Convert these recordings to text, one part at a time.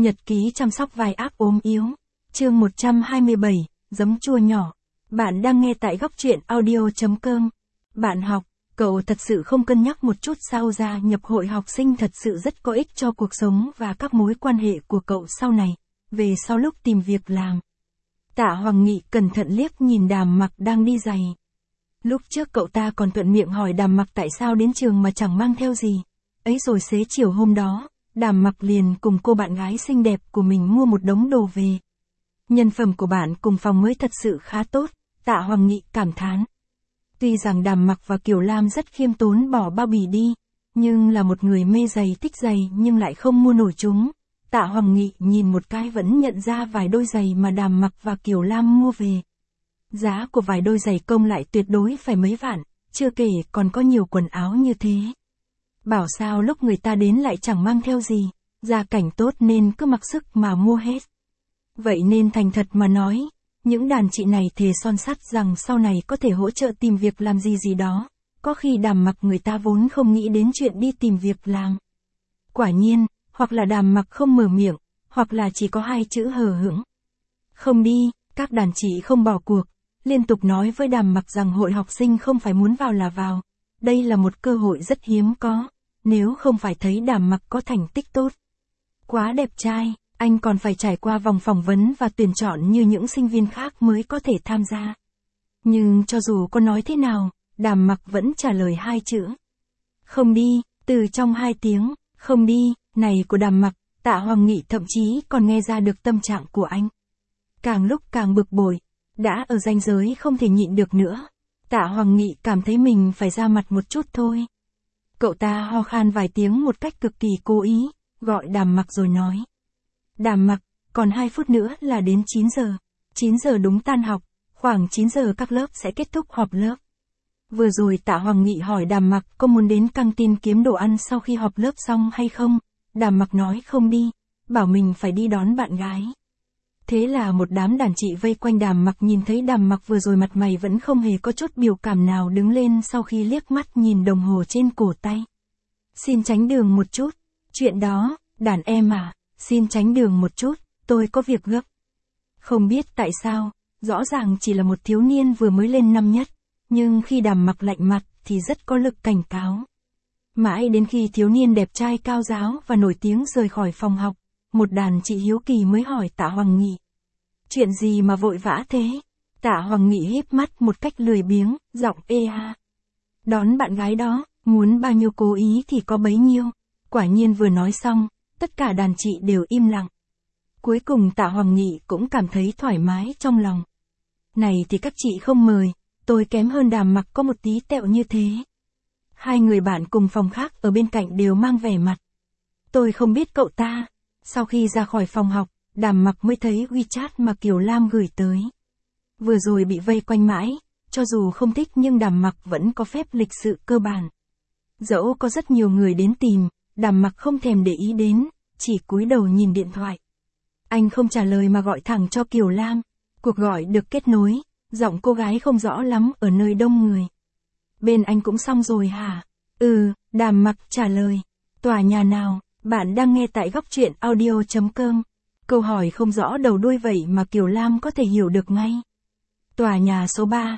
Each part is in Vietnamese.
Nhật ký chăm sóc vai ác ốm yếu. Chương 127, giấm chua nhỏ. Bạn đang nghe tại góc truyện audio.com. Bạn học, cậu thật sự không cân nhắc một chút sao gia nhập hội học sinh thật sự rất có ích cho cuộc sống và các mối quan hệ của cậu sau này, về sau lúc tìm việc làm. Tạ Hoàng Nghị cẩn thận liếc nhìn Đàm Mặc đang đi giày. Lúc trước cậu ta còn thuận miệng hỏi Đàm Mặc tại sao đến trường mà chẳng mang theo gì. Ấy rồi xế chiều hôm đó, Đàm Mặc liền cùng cô bạn gái xinh đẹp của mình mua một đống đồ về. Nhân phẩm của bạn cùng phòng mới thật sự khá tốt, Tạ Hoàng Nghị cảm thán. Tuy rằng Đàm Mặc và Kiều Lam rất khiêm tốn bỏ bao bì đi, nhưng là một người mê giày thích giày nhưng lại không mua nổi chúng. Tạ Hoàng Nghị nhìn một cái vẫn nhận ra vài đôi giày mà Đàm Mặc và Kiều Lam mua về. Giá của vài đôi giày công lại tuyệt đối phải mấy vạn, chưa kể còn có nhiều quần áo như thế. Bảo sao lúc người ta đến lại chẳng mang theo gì, gia cảnh tốt nên cứ mặc sức mà mua hết. Vậy nên thành thật mà nói, những đàn chị này thề son sắt rằng sau này có thể hỗ trợ tìm việc làm gì đó, có khi Đàm Mặc người ta vốn không nghĩ đến chuyện đi tìm việc làm. Quả nhiên, hoặc là Đàm Mặc không mở miệng, hoặc là chỉ có hai chữ hờ hững. Không đi, các đàn chị không bỏ cuộc, liên tục nói với Đàm Mặc rằng hội học sinh không phải muốn vào là vào. Đây là một cơ hội rất hiếm có, nếu không phải thấy Đàm Mặc có thành tích tốt. Quá đẹp trai, anh còn phải trải qua vòng phỏng vấn và tuyển chọn như những sinh viên khác mới có thể tham gia. Nhưng cho dù có nói thế nào, Đàm Mặc vẫn trả lời hai chữ. Không đi, từ trong hai tiếng, không đi, này của Đàm Mặc, Tạ Hoàng Nghị thậm chí còn nghe ra được tâm trạng của anh. Càng lúc càng bực bội, đã ở ranh giới không thể nhịn được nữa. Tạ Hoàng Nghị cảm thấy mình phải ra mặt một chút thôi. Cậu ta ho khan vài tiếng một cách cực kỳ cố ý, gọi Đàm Mặc rồi nói. Đàm Mặc, còn 2 phút nữa là đến 9 giờ. 9 giờ đúng tan học, khoảng 9 giờ các lớp sẽ kết thúc họp lớp. Vừa rồi Tạ Hoàng Nghị hỏi Đàm Mặc có muốn đến căng tin kiếm đồ ăn sau khi họp lớp xong hay không. Đàm Mặc nói không đi, bảo mình phải đi đón bạn gái. Thế là một đám đàn chị vây quanh Đàm Mặc nhìn thấy Đàm Mặc vừa rồi mặt mày vẫn không hề có chút biểu cảm nào đứng lên sau khi liếc mắt nhìn đồng hồ trên cổ tay. Xin tránh đường một chút. Chuyện đó, đàn em à, xin tránh đường một chút, tôi có việc gấp. Không biết tại sao, rõ ràng chỉ là một thiếu niên vừa mới lên năm nhất, nhưng khi Đàm Mặc lạnh mặt thì rất có lực cảnh cáo. Mãi đến khi thiếu niên đẹp trai cao ráo và nổi tiếng rời khỏi phòng học, một đàn chị hiếu kỳ mới hỏi Tạ Hoàng Nghị. Chuyện gì mà vội vã thế? Tạ Hoàng Nghị híp mắt một cách lười biếng, giọng ê a. Đón bạn gái đó, muốn bao nhiêu cố ý thì có bấy nhiêu. Quả nhiên vừa nói xong, tất cả đàn chị đều im lặng. Cuối cùng Tạ Hoàng Nghị cũng cảm thấy thoải mái trong lòng. Này thì các chị không mời, tôi kém hơn Đàm Mặc có một tí tẹo như thế. Hai người bạn cùng phòng khác ở bên cạnh đều mang vẻ mặt. Tôi không biết cậu ta. Sau khi ra khỏi phòng học, Đàm Mặc mới thấy WeChat mà Kiều Lam gửi tới. Vừa rồi bị vây quanh mãi, cho dù không thích nhưng Đàm Mặc vẫn có phép lịch sự cơ bản. Dẫu có rất nhiều người đến tìm, Đàm Mặc không thèm để ý đến, chỉ cúi đầu nhìn điện thoại. Anh không trả lời mà gọi thẳng cho Kiều Lam. Cuộc gọi được kết nối, giọng cô gái không rõ lắm ở nơi đông người. Bên anh cũng xong rồi hả? Đàm Mặc trả lời. Tòa nhà nào? Bạn đang nghe tại góc truyện audio.com. Câu hỏi không rõ đầu đuôi vậy mà Kiều Lam có thể hiểu được ngay. Tòa nhà số 3,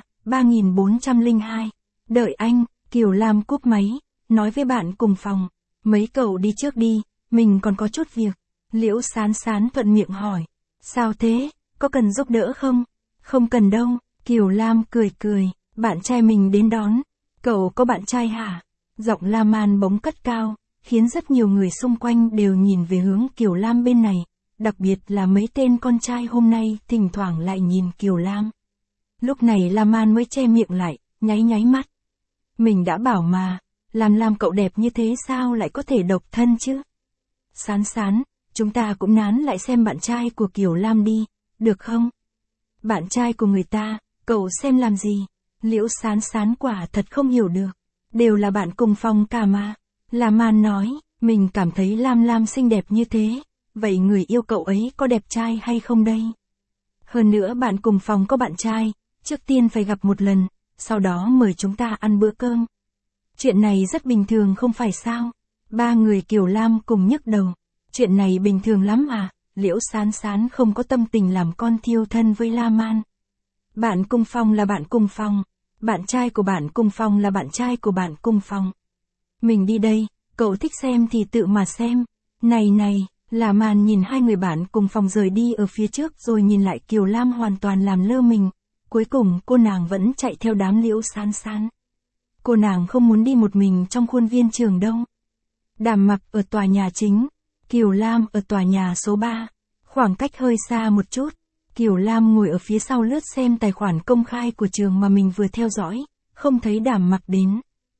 3402. Đợi anh, Kiều Lam cúp máy, nói với bạn cùng phòng. Mấy cậu đi trước đi, mình còn có chút việc. Liễu Sán Sán thuận miệng hỏi. Sao thế, có cần giúp đỡ không? Không cần đâu, Kiều Lam cười cười, bạn trai mình đến đón. Cậu có bạn trai hả? Giọng La Man bỗng cất cao, khiến rất nhiều người xung quanh đều nhìn về hướng Kiều Lam bên này, đặc biệt là mấy tên con trai hôm nay thỉnh thoảng lại nhìn Kiều Lam. Lúc này La Man mới che miệng lại, nháy mắt. Mình đã bảo mà, Lam cậu đẹp như thế sao lại có thể độc thân chứ? Sán Sán, chúng ta cũng nán lại xem bạn trai của Kiều Lam đi, được không? Bạn trai của người ta, cậu xem làm gì? Liễu Sán Sán quả thật không hiểu được. Đều là bạn cùng phòng cả mà. La Man nói, mình cảm thấy Lam xinh đẹp như thế, vậy người yêu cậu ấy có đẹp trai hay không đây? Hơn nữa bạn cùng phòng có bạn trai, trước tiên phải gặp một lần, sau đó mời chúng ta ăn bữa cơm. Chuyện này rất bình thường không phải sao? Ba người Kiều Lam cùng nhức đầu. Chuyện này bình thường lắm à, Liễu Sán Sán không có tâm tình làm con thiêu thân với La Man. Bạn cùng phòng là bạn cùng phòng, bạn trai của bạn cùng phòng là bạn trai của bạn cùng phòng. Mình đi đây, cậu thích xem thì tự mà xem. Này, La Man nhìn hai người bạn cùng phòng rời đi ở phía trước rồi nhìn lại Kiều Lam hoàn toàn làm lơ mình. Cuối cùng cô nàng vẫn chạy theo đám Liễu Sán Sán. Cô nàng không muốn đi một mình trong khuôn viên trường đâu. Đàm Mặc ở tòa nhà chính, Kiều Lam ở tòa nhà số 3, khoảng cách hơi xa một chút. Kiều Lam ngồi ở phía sau lướt xem tài khoản công khai của trường mà mình vừa theo dõi, không thấy Đàm Mặc đến.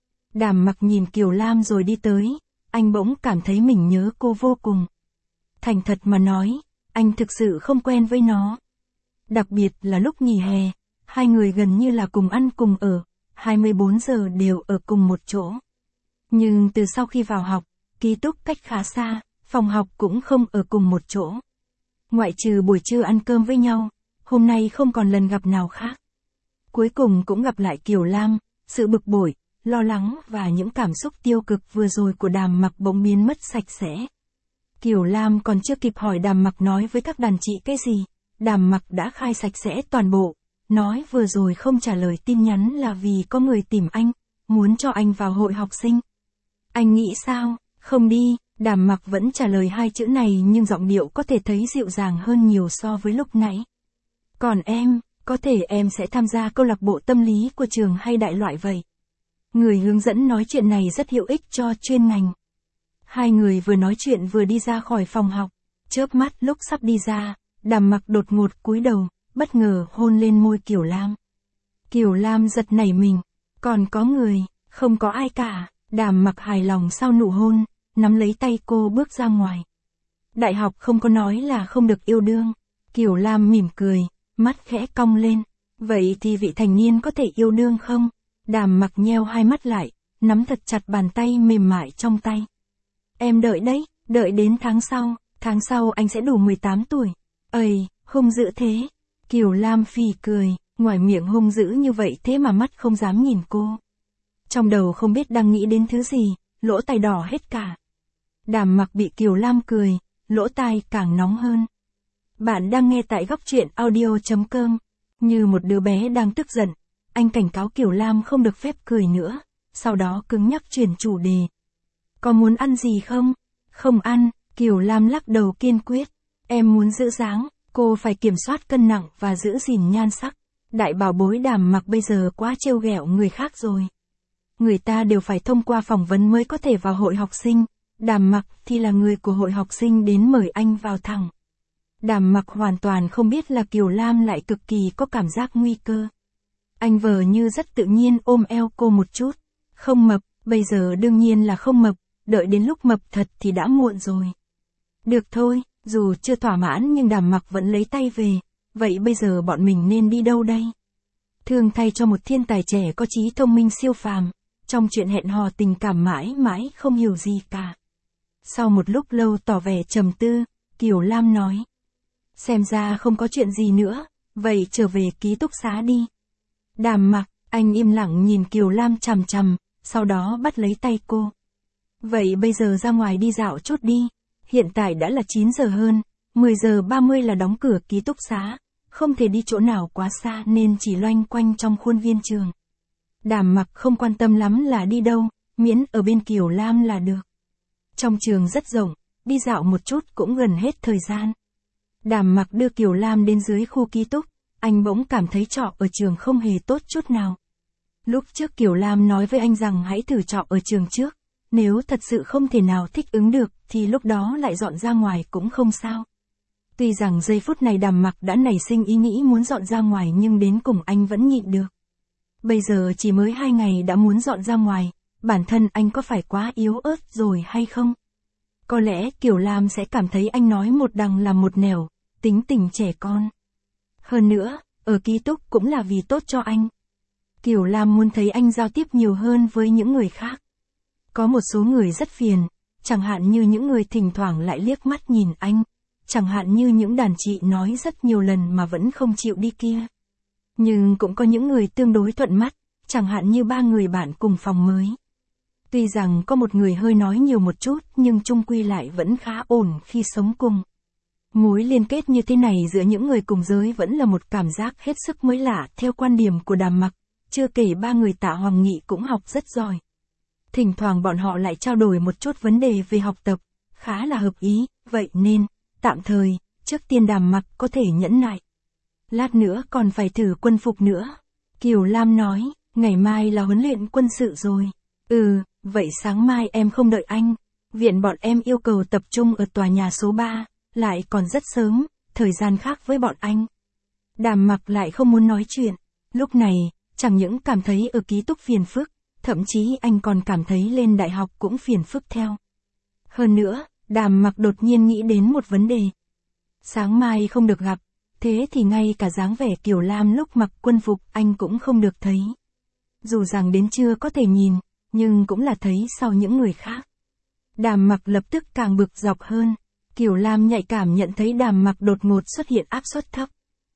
Đàm Mặc nhìn Kiều Lam rồi đi tới, anh bỗng cảm thấy mình nhớ cô vô cùng. Thành thật mà nói, anh thực sự không quen với nó. Đặc biệt là lúc nghỉ hè, hai người gần như là cùng ăn cùng ở, 24 giờ đều ở cùng một chỗ. Nhưng từ sau khi vào học, ký túc cách khá xa, phòng học cũng không ở cùng một chỗ. Ngoại trừ buổi trưa ăn cơm với nhau, hôm nay không còn lần gặp nào khác. Cuối cùng cũng gặp lại Kiều Lam, sự bực bội, lo lắng và những cảm xúc tiêu cực vừa rồi của Đàm Mặc bỗng biến mất sạch sẽ. Kiều Lam còn chưa kịp hỏi Đàm Mặc nói với các đàn chị cái gì, Đàm Mặc đã khai sạch sẽ toàn bộ, nói vừa rồi không trả lời tin nhắn là vì có người tìm anh, muốn cho anh vào hội học sinh. Anh nghĩ sao, không đi, Đàm Mặc vẫn trả lời hai chữ này nhưng giọng điệu có thể thấy dịu dàng hơn nhiều so với lúc nãy. Còn em, có thể em sẽ tham gia câu lạc bộ tâm lý của trường hay đại loại vậy. Người hướng dẫn nói chuyện này rất hữu ích cho chuyên ngành. Hai người vừa nói chuyện vừa đi ra khỏi phòng học, chớp mắt lúc sắp đi ra, Đàm Mặc đột ngột cúi đầu, bất ngờ hôn lên môi Kiều Lam. Kiều Lam giật nảy mình, còn có người, không có ai cả, Đàm Mặc hài lòng sau nụ hôn, nắm lấy tay cô bước ra ngoài. Đại học không có nói là không được yêu đương, Kiều Lam mỉm cười, mắt khẽ cong lên, vậy thì vị thành niên có thể yêu đương không? Đàm Mặc nheo hai mắt lại, nắm thật chặt bàn tay mềm mại trong tay. Em đợi đấy, đợi đến tháng sau anh sẽ đủ 18 tuổi. Ây, hung dữ thế. Kiều Lam phì cười, ngoài miệng hung dữ như vậy thế mà mắt không dám nhìn cô. Trong đầu không biết đang nghĩ đến thứ gì, lỗ tai đỏ hết cả. Đàm Mặc bị Kiều Lam cười, lỗ tai càng nóng hơn. Bạn đang nghe tại góc truyện audio.com. Như một đứa bé đang tức giận, anh cảnh cáo Kiều Lam không được phép cười nữa, sau đó cứng nhắc chuyển chủ đề. Có muốn ăn gì không? Không ăn, Kiều Lam lắc đầu kiên quyết. Em muốn giữ dáng, cô phải kiểm soát cân nặng và giữ gìn nhan sắc. Đại bảo bối Đàm Mặc bây giờ quá trêu ghẹo người khác rồi. Người ta đều phải thông qua phỏng vấn mới có thể vào hội học sinh. Đàm Mặc thì là người của hội học sinh đến mời anh vào thẳng. Đàm Mặc hoàn toàn không biết là Kiều Lam lại cực kỳ có cảm giác nguy cơ. Anh vờ như rất tự nhiên ôm eo cô một chút. Không mập, bây giờ đương nhiên là không mập, đợi đến lúc mập thật thì đã muộn rồi. Được thôi, dù chưa thỏa mãn nhưng Đàm Mặc vẫn lấy tay về. Vậy bây giờ bọn mình nên đi đâu đây? Thương thay cho một thiên tài trẻ có trí thông minh siêu phàm, trong chuyện hẹn hò tình cảm mãi mãi không hiểu gì cả. Sau một lúc lâu tỏ vẻ trầm tư, Kiều Lam nói. Xem ra không có chuyện gì nữa, vậy trở về ký túc xá đi. Đàm Mặc, anh im lặng nhìn Kiều Lam chằm chằm, sau đó bắt lấy tay cô. Vậy bây giờ ra ngoài đi dạo chút đi, hiện tại đã là 9 giờ hơn, 10 giờ 30 là đóng cửa ký túc xá, không thể đi chỗ nào quá xa nên chỉ loanh quanh trong khuôn viên trường. Đàm Mặc không quan tâm lắm là đi đâu, miễn ở bên Kiều Lam là được. Trong trường rất rộng, đi dạo một chút cũng gần hết thời gian. Đàm Mặc đưa Kiều Lam đến dưới khu ký túc, anh bỗng cảm thấy trọ ở trường không hề tốt chút nào. Lúc trước Kiều Lam nói với anh rằng hãy thử trọ ở trường trước, nếu thật sự không thể nào thích ứng được thì lúc đó lại dọn ra ngoài cũng không sao. Tuy rằng giây phút này Đàm Mặc đã nảy sinh ý nghĩ muốn dọn ra ngoài nhưng đến cùng anh vẫn nhịn được. Bây giờ chỉ mới 2 ngày đã muốn dọn ra ngoài, bản thân anh có phải quá yếu ớt rồi hay không? Có lẽ Kiều Lam sẽ cảm thấy anh nói một đằng làm một nẻo, tính tình trẻ con. Hơn nữa, ở ký túc cũng là vì tốt cho anh. Kiều Lam muốn thấy anh giao tiếp nhiều hơn với những người khác. Có một số người rất phiền, chẳng hạn như những người thỉnh thoảng lại liếc mắt nhìn anh, chẳng hạn như những đàn chị nói rất nhiều lần mà vẫn không chịu đi kia. Nhưng cũng có những người tương đối thuận mắt, chẳng hạn như 3 người bạn cùng phòng mới. Tuy rằng có một người hơi nói nhiều một chút nhưng chung quy lại vẫn khá ổn khi sống cùng. Mối liên kết như thế này giữa những người cùng giới vẫn là một cảm giác hết sức mới lạ theo quan điểm của Đàm Mặc, chưa kể ba người Tạ Hoàng Nghị cũng học rất giỏi. Thỉnh thoảng bọn họ lại trao đổi một chút vấn đề về học tập, khá là hợp ý, vậy nên, tạm thời, trước tiên Đàm Mặc có thể nhẫn nại. Lát nữa còn phải thử quân phục nữa. Kiều Lam nói, ngày mai là huấn luyện quân sự rồi. Vậy sáng mai em không đợi anh. Viện bọn em yêu cầu tập trung ở tòa nhà số 3, lại còn rất sớm, thời gian khác với bọn anh. Đàm Mặc lại không muốn nói chuyện. Lúc này, chẳng những cảm thấy ở ký túc phiền phức, thậm chí anh còn cảm thấy lên đại học cũng phiền phức theo. Hơn nữa, Đàm Mặc đột nhiên nghĩ đến một vấn đề. Sáng mai không được gặp, thế thì ngay cả dáng vẻ Kiều Lam lúc mặc quân phục anh cũng không được thấy. Dù rằng đến trưa có thể nhìn, nhưng cũng là thấy sau những người khác. Đàm Mặc lập tức càng bực dọc hơn. Kiều Lam nhạy cảm nhận thấy Đàm Mặc đột ngột xuất hiện áp suất thấp.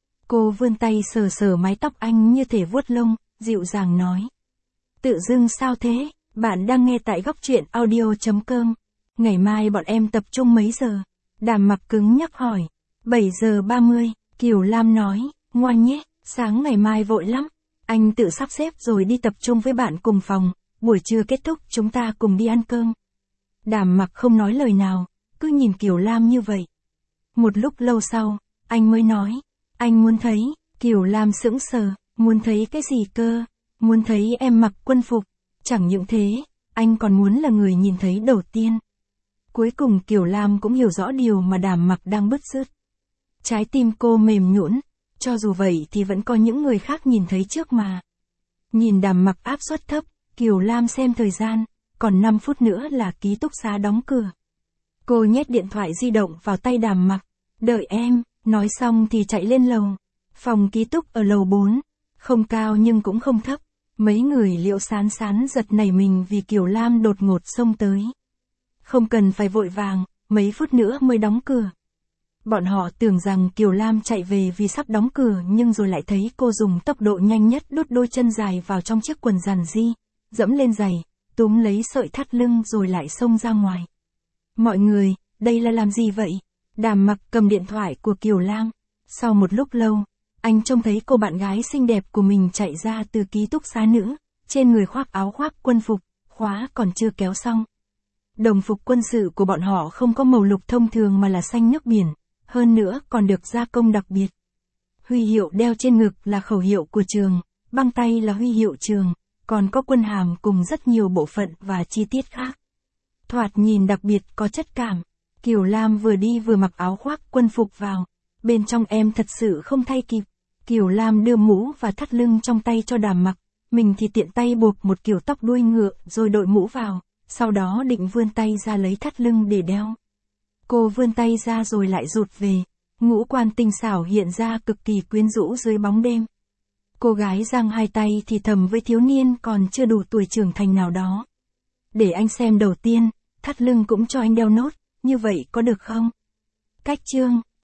Cô vươn tay sờ sờ mái tóc anh như thể vuốt lông, dịu dàng nói. Tự dưng sao thế, bạn đang nghe tại góc truyện audio.com. Ngày mai bọn em tập trung mấy giờ? Đàm Mặc cứng nhắc hỏi. 7 giờ 30, Kiều Lam nói, ngoan nhé, sáng ngày mai vội lắm. Anh tự sắp xếp rồi đi tập trung với bạn cùng phòng, buổi trưa kết thúc chúng ta cùng đi ăn cơm. Đàm Mặc không nói lời nào, cứ nhìn Kiều Lam như vậy. Một lúc lâu sau, anh mới nói, anh muốn thấy. Kiều Lam sững sờ, muốn thấy cái gì cơ? Muốn thấy em mặc quân phục. Chẳng những thế, anh còn muốn là người nhìn thấy đầu tiên. Cuối cùng Kiều Lam cũng hiểu rõ điều mà Đàm Mặc đang bứt rứt. Trái tim cô mềm nhũn, cho dù vậy thì vẫn có những người khác nhìn thấy trước mà. Nhìn Đàm Mặc áp suất thấp, Kiều Lam xem thời gian, còn 5 phút nữa là ký túc xá đóng cửa. Cô nhét điện thoại di động vào tay Đàm Mặc, đợi em, nói xong thì chạy lên lầu. Phòng ký túc ở lầu 4, không cao nhưng cũng không thấp. Mấy người Liễu Sán Sán giật nảy mình vì Kiều Lam đột ngột xông tới. Không cần phải vội vàng, mấy phút nữa mới đóng cửa. Bọn họ tưởng rằng Kiều Lam chạy về vì sắp đóng cửa nhưng rồi lại thấy cô dùng tốc độ nhanh nhất đút đôi chân dài vào trong chiếc quần giản di, dẫm lên giày, túm lấy sợi thắt lưng rồi lại xông ra ngoài. Mọi người, đây là làm gì vậy? Đàm Mặc cầm điện thoại của Kiều Lam. Sau một lúc lâu, anh trông thấy cô bạn gái xinh đẹp của mình chạy ra từ ký túc xá nữ, trên người khoác áo khoác quân phục, khóa còn chưa kéo xong. Đồng phục quân sự của bọn họ không có màu lục thông thường mà là xanh nước biển, hơn nữa còn được gia công đặc biệt. Huy hiệu đeo trên ngực là khẩu hiệu của trường, băng tay là huy hiệu trường, còn có quân hàm cùng rất nhiều bộ phận và chi tiết khác. Thoạt nhìn đặc biệt có chất cảm. Kiều Lam vừa đi vừa mặc áo khoác quân phục vào. Bên trong em thật sự không thay kịp. Kiều Lam đưa mũ và thắt lưng trong tay cho Đàm Mặc. Mình thì tiện tay buộc một kiểu tóc đuôi ngựa rồi đội mũ vào. Sau đó định vươn tay ra lấy thắt lưng để đeo. Cô vươn tay ra rồi lại rụt về. Ngũ quan tinh xảo hiện ra cực kỳ quyến rũ dưới bóng đêm. Cô gái giang hai tay thì thầm với thiếu niên còn chưa đủ tuổi trưởng thành nào đó. Để anh xem đầu tiên, thắt lưng cũng cho anh đeo nốt, như vậy có được không? Cách chương